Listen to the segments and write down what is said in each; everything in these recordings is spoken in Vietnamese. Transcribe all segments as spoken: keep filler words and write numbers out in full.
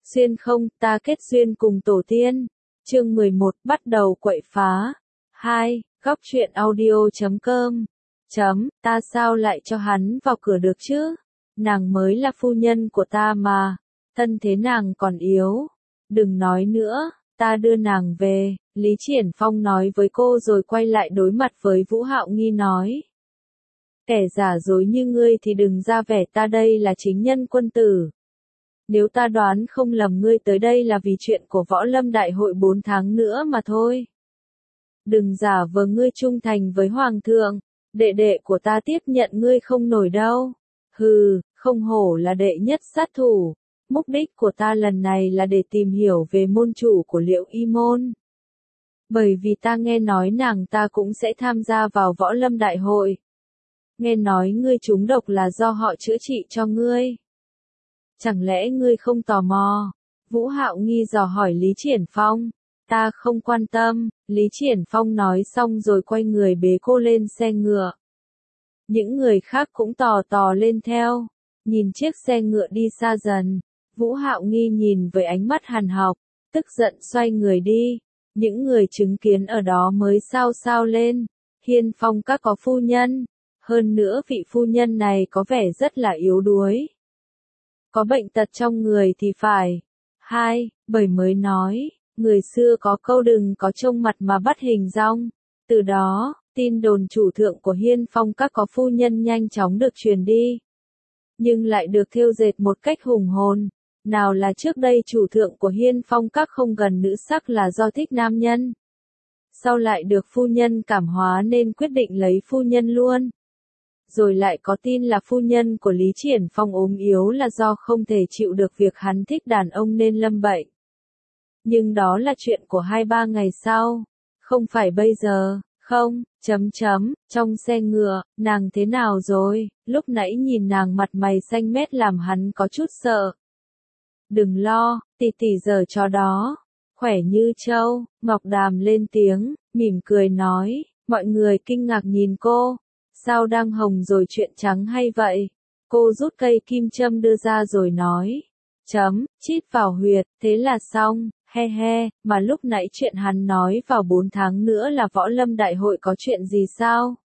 Xuyên không, ta kết duyên cùng tổ tiên. Chương mười một, bắt đầu quậy phá. hai. Góc truyện audio chấm com. Chấm, ta sao lại cho hắn vào cửa được chứ? Nàng mới là phu nhân của ta mà. Thân thế nàng còn yếu. Đừng nói nữa, ta đưa nàng về. Lý Triển Phong nói với cô rồi quay lại đối mặt với Vũ Hạo Nghi nói. Kẻ giả dối như ngươi thì đừng ra vẻ ta đây là chính nhân quân tử. Nếu ta đoán không lầm ngươi tới đây là vì chuyện của Võ Lâm Đại hội bốn tháng nữa mà thôi. Đừng giả vờ ngươi trung thành với Hoàng thượng, đệ đệ của ta tiếp nhận ngươi không nổi đâu. Hừ, không hổ là đệ nhất sát thủ. Mục đích của ta lần này là để tìm hiểu về môn chủ của Liễu Y Môn. Bởi vì ta nghe nói nàng ta cũng sẽ tham gia vào Võ Lâm Đại hội. Nghe nói ngươi trúng độc là do họ chữa trị cho ngươi. Chẳng lẽ ngươi không tò mò? Vũ Hạo Nghi dò hỏi Lý Triển Phong. Ta không quan tâm, Lý Triển Phong nói xong rồi quay người bế cô lên xe ngựa. Những người khác cũng tò tò lên theo. Nhìn chiếc xe ngựa đi xa dần, Vũ Hạo Nghi nhìn với ánh mắt hằn học, tức giận xoay người đi. Những người chứng kiến ở đó mới xao xao lên. Hiên Phong các có phu nhân. Hơn nữa vị phu nhân này có vẻ rất là yếu đuối. Có bệnh tật trong người thì phải. Hai, bởi mới nói, người xưa có câu đừng có trông mặt mà bắt hình dong. Từ đó, tin đồn chủ thượng của Hiên Phong các có phu nhân nhanh chóng được truyền đi. Nhưng lại được thêu dệt một cách hùng hồn. Nào là trước đây chủ thượng của Hiên Phong các không gần nữ sắc là do thích nam nhân. Sau lại được phu nhân cảm hóa nên quyết định lấy phu nhân luôn. Rồi lại có tin là phu nhân của Lý Triển Phong ốm yếu là do không thể chịu được việc hắn thích đàn ông nên lâm bệnh. Nhưng đó là chuyện của hai ba ngày sau, không phải bây giờ, không, chấm chấm, trong xe ngựa, nàng thế nào rồi, lúc nãy nhìn nàng mặt mày xanh mét làm hắn có chút sợ. Đừng lo, tỷ tỷ giờ cho đó, khỏe như trâu, Ngọc Đàm lên tiếng, mỉm cười nói, mọi người kinh ngạc nhìn cô. Sao đang hồng rồi chuyện trắng hay vậy? Cô rút cây kim châm đưa ra rồi nói. Chấm, chít vào huyệt, thế là xong, he he, mà lúc nãy chuyện hắn nói vào bốn tháng nữa là Võ Lâm Đại hội có chuyện gì sao?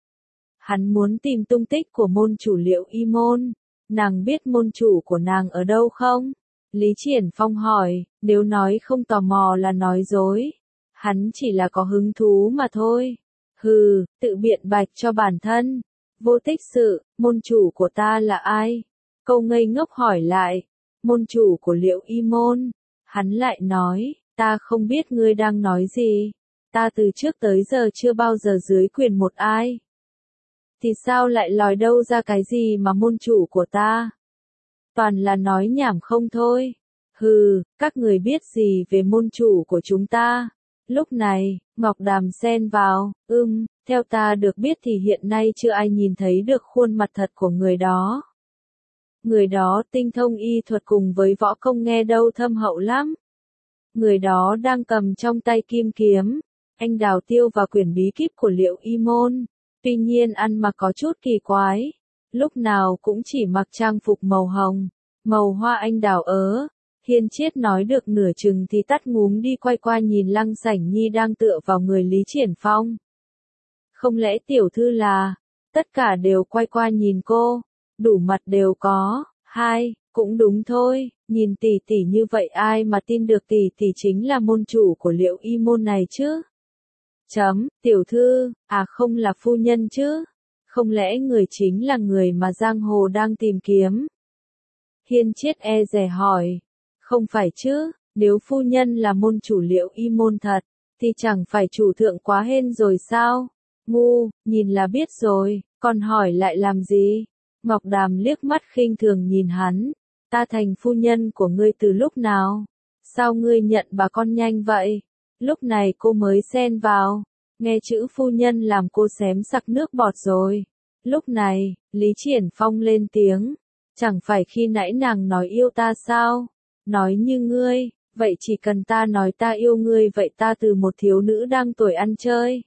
Hắn muốn tìm tung tích của môn chủ Liễu Y Môn. Nàng biết môn chủ của nàng ở đâu không? Lý Triển Phong hỏi, nếu nói không tò mò là nói dối. Hắn chỉ là có hứng thú mà thôi. Hừ, tự biện bạch cho bản thân. Vô tích sự, môn chủ của ta là ai? Câu ngây ngốc hỏi lại. Môn chủ của Liễu Y Môn. Hắn lại nói, ta không biết ngươi đang nói gì. Ta từ trước tới giờ chưa bao giờ dưới quyền một ai. Thì sao lại lòi đâu ra cái gì mà môn chủ của ta? Toàn là nói nhảm không thôi. Hừ, các người biết gì về môn chủ của chúng ta? Lúc này, Ngọc Đàm xen vào, ưm, theo ta được biết thì hiện nay chưa ai nhìn thấy được khuôn mặt thật của người đó. Người đó tinh thông y thuật cùng với võ công nghe đâu thâm hậu lắm. Người đó đang cầm trong tay kim kiếm, anh đào tiêu và quyển bí kíp của Liễu Y Môn. Tuy nhiên ăn mặc có chút kỳ quái, lúc nào cũng chỉ mặc trang phục màu hồng, màu hoa anh đào ớ. Hiên Chiết nói được nửa chừng thì tắt ngúm đi quay qua nhìn Lăng Sảnh Nhi đang tựa vào người Lý Triển Phong. Không lẽ tiểu thư là, tất cả đều quay qua nhìn cô, đủ mặt đều có, hai, cũng đúng thôi, nhìn tỷ tỷ như vậy ai mà tin được tỷ tỷ chính là môn chủ của Liễu Y Môn này chứ? Chấm, tiểu thư, à không là phu nhân chứ? Không lẽ người chính là người mà giang hồ đang tìm kiếm? Hiên Chiết e dè hỏi. Không phải chứ, nếu phu nhân là môn chủ Liễu Y Môn thật, thì chẳng phải chủ thượng quá hên rồi sao? Ngu, nhìn là biết rồi, còn hỏi lại làm gì? Ngọc Đàm liếc mắt khinh thường nhìn hắn, ta thành phu nhân của ngươi từ lúc nào? Sao ngươi nhận bà con nhanh vậy? Lúc này cô mới xen vào, nghe chữ phu nhân làm cô xém sặc nước bọt rồi. Lúc này, Lý Triển Phong lên tiếng, chẳng phải khi nãy nàng nói yêu ta sao? Nói như ngươi, vậy chỉ cần ta nói ta yêu ngươi vậy ta từ một thiếu nữ đang tuổi ăn chơi.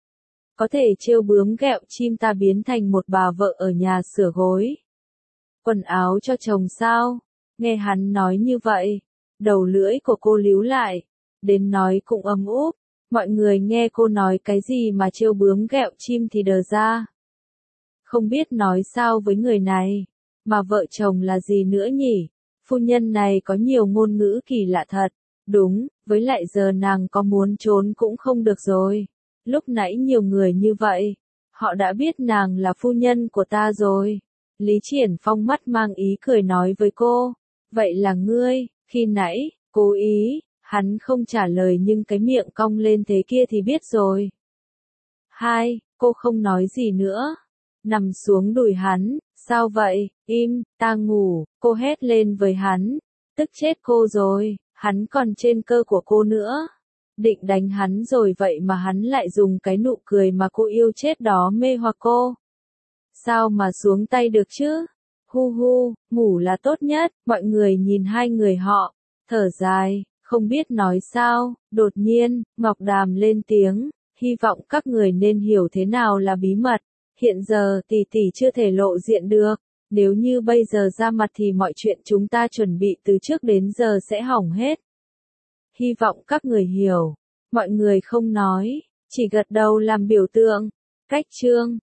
Có thể trêu bướm ghẹo chim ta biến thành một bà vợ ở nhà sửa gối. Quần áo cho chồng sao? Nghe hắn nói như vậy, đầu lưỡi của cô líu lại, đến nói cũng ấm úp, mọi người nghe cô nói cái gì mà trêu bướm ghẹo chim thì đờ ra. Không biết nói sao với người này, mà vợ chồng là gì nữa nhỉ, phu nhân này có nhiều ngôn ngữ kỳ lạ thật, đúng, với lại giờ nàng có muốn trốn cũng không được rồi, lúc nãy nhiều người như vậy, họ đã biết nàng là phu nhân của ta rồi. Lý Triển Phong mắt mang ý cười nói với cô, vậy là ngươi, khi nãy, cố ý, hắn không trả lời nhưng cái miệng cong lên thế kia thì biết rồi. Hai, cô không nói gì nữa, nằm xuống đùi hắn, sao vậy, im, ta ngủ, cô hét lên với hắn, tức chết cô rồi, hắn còn trên cơ của cô nữa. Định đánh hắn rồi vậy mà hắn lại dùng cái nụ cười mà cô yêu chết đó mê hoặc cô. Sao mà xuống tay được chứ? Hu hu, ngủ là tốt nhất, mọi người nhìn hai người họ, thở dài, không biết nói sao, đột nhiên, Ngọc Đàm lên tiếng, hy vọng các người nên hiểu thế nào là bí mật, hiện giờ tỷ tỷ chưa thể lộ diện được, nếu như bây giờ ra mặt thì mọi chuyện chúng ta chuẩn bị từ trước đến giờ sẽ hỏng hết. Hy vọng các người hiểu, mọi người không nói, chỉ gật đầu làm biểu tượng, cách chương.